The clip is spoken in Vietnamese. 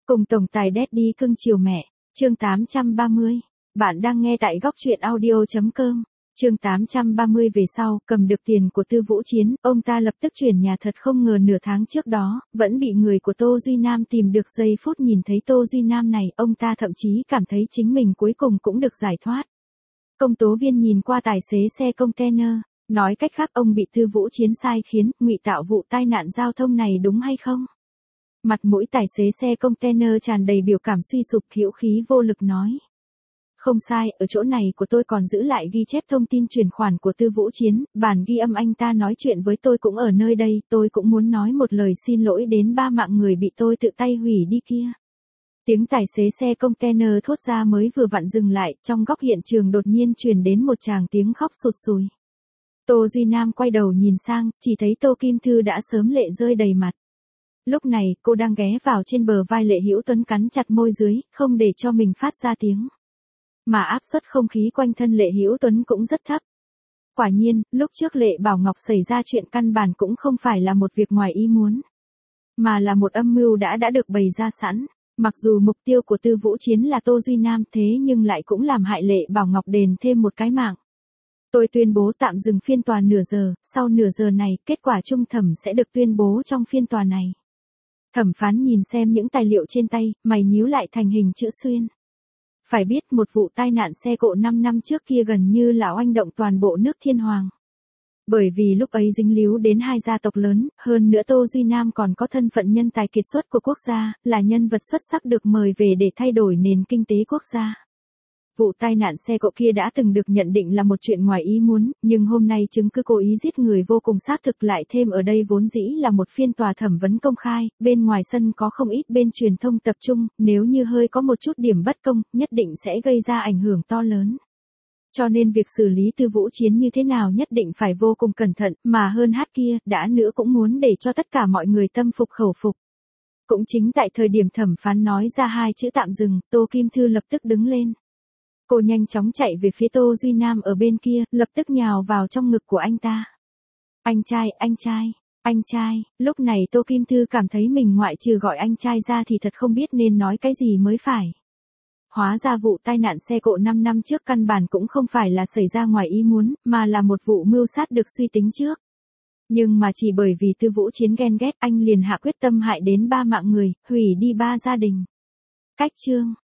Cùng tổng tài Daddy cưng chiều mẹ, chương 830. Bạn đang nghe tại góc truyện audio.com. Chương 830 về sau, cầm được tiền của Tư Vũ Chiến, ông ta lập tức chuyển nhà thật không ngờ nửa tháng trước đó, vẫn bị người của Tô Duy Nam tìm được giây phút nhìn thấy Tô Duy Nam này, ông ta thậm chí cảm thấy chính mình cuối cùng cũng được giải thoát. Công tố viên nhìn qua tài xế xe container, nói cách khác ông bị Tư Vũ Chiến sai khiến, ngụy tạo vụ tai nạn giao thông này đúng hay không? Mặt mũi tài xế xe container tràn đầy biểu cảm suy sụp, hữu khí vô lực nói. Không sai, ở chỗ này của tôi còn giữ lại ghi chép thông tin chuyển khoản của Tư Vũ Chiến, bản ghi âm anh ta nói chuyện với tôi cũng ở nơi đây, tôi cũng muốn nói một lời xin lỗi đến 3 mạng người bị tôi tự tay hủy đi kia. Tiếng tài xế xe container thốt ra mới vừa vặn dừng lại, trong góc hiện trường đột nhiên truyền đến một tràng tiếng khóc sụt sùi. Tô Duy Nam quay đầu nhìn sang, chỉ thấy Tô Kim Thư đã sớm lệ rơi đầy mặt. Lúc này, cô đang ghé vào trên bờ vai Lệ Hữu Tuấn cắn chặt môi dưới, không để cho mình phát ra tiếng. Mà áp suất không khí quanh thân Lệ Hữu Tuấn cũng rất thấp. Quả nhiên, lúc trước Lệ Bảo Ngọc xảy ra chuyện căn bản cũng không phải là một việc ngoài ý muốn, mà là một âm mưu đã được bày ra sẵn. Mặc dù mục tiêu của Tư Vũ Chiến là Tô Duy Nam thế nhưng lại cũng làm hại Lệ Bảo Ngọc đền thêm một cái mạng. Tôi tuyên bố tạm dừng phiên tòa nửa giờ, sau nửa giờ này, kết quả chung thẩm sẽ được tuyên bố trong phiên tòa này. Thẩm phán nhìn xem những tài liệu trên tay, mày nhíu lại thành hình chữ xuyên. Phải biết một vụ tai nạn xe cộ 5 năm trước kia gần như là oanh động toàn bộ nước Thiên Hoàng. Bởi vì lúc ấy dính líu đến 2 gia tộc lớn, hơn nữa Tô Duy Nam còn có thân phận nhân tài kiệt xuất của quốc gia, là nhân vật xuất sắc được mời về để thay đổi nền kinh tế quốc gia. Vụ tai nạn xe cộ kia đã từng được nhận định là một chuyện ngoài ý muốn, nhưng hôm nay chứng cứ cố ý giết người vô cùng xác thực lại thêm ở đây vốn dĩ là một phiên tòa thẩm vấn công khai, bên ngoài sân có không ít bên truyền thông tập trung, nếu như hơi có một chút điểm bất công, nhất định sẽ gây ra ảnh hưởng to lớn. Cho nên việc xử lý Tư Vũ Chiến như thế nào nhất định phải vô cùng cẩn thận, mà hơn hát kia, đã nữa cũng muốn để cho tất cả mọi người tâm phục khẩu phục. Cũng chính tại thời điểm thẩm phán nói ra 2 chữ tạm dừng, Tô Kim Thư lập tức đứng lên. Cô nhanh chóng chạy về phía Tô Duy Nam ở bên kia, lập tức nhào vào trong ngực của anh ta. Anh trai, lúc này Tô Kim Thư cảm thấy mình ngoại trừ gọi anh trai ra thì thật không biết nên nói cái gì mới phải. Hóa ra vụ tai nạn xe cộ 5 năm trước căn bản cũng không phải là xảy ra ngoài ý muốn, mà là một vụ mưu sát được suy tính trước. Nhưng mà chỉ bởi vì Tư Vũ Chiến ghen ghét anh liền hạ quyết tâm hại đến 3 mạng người, hủy đi 3 gia đình. Cách chương.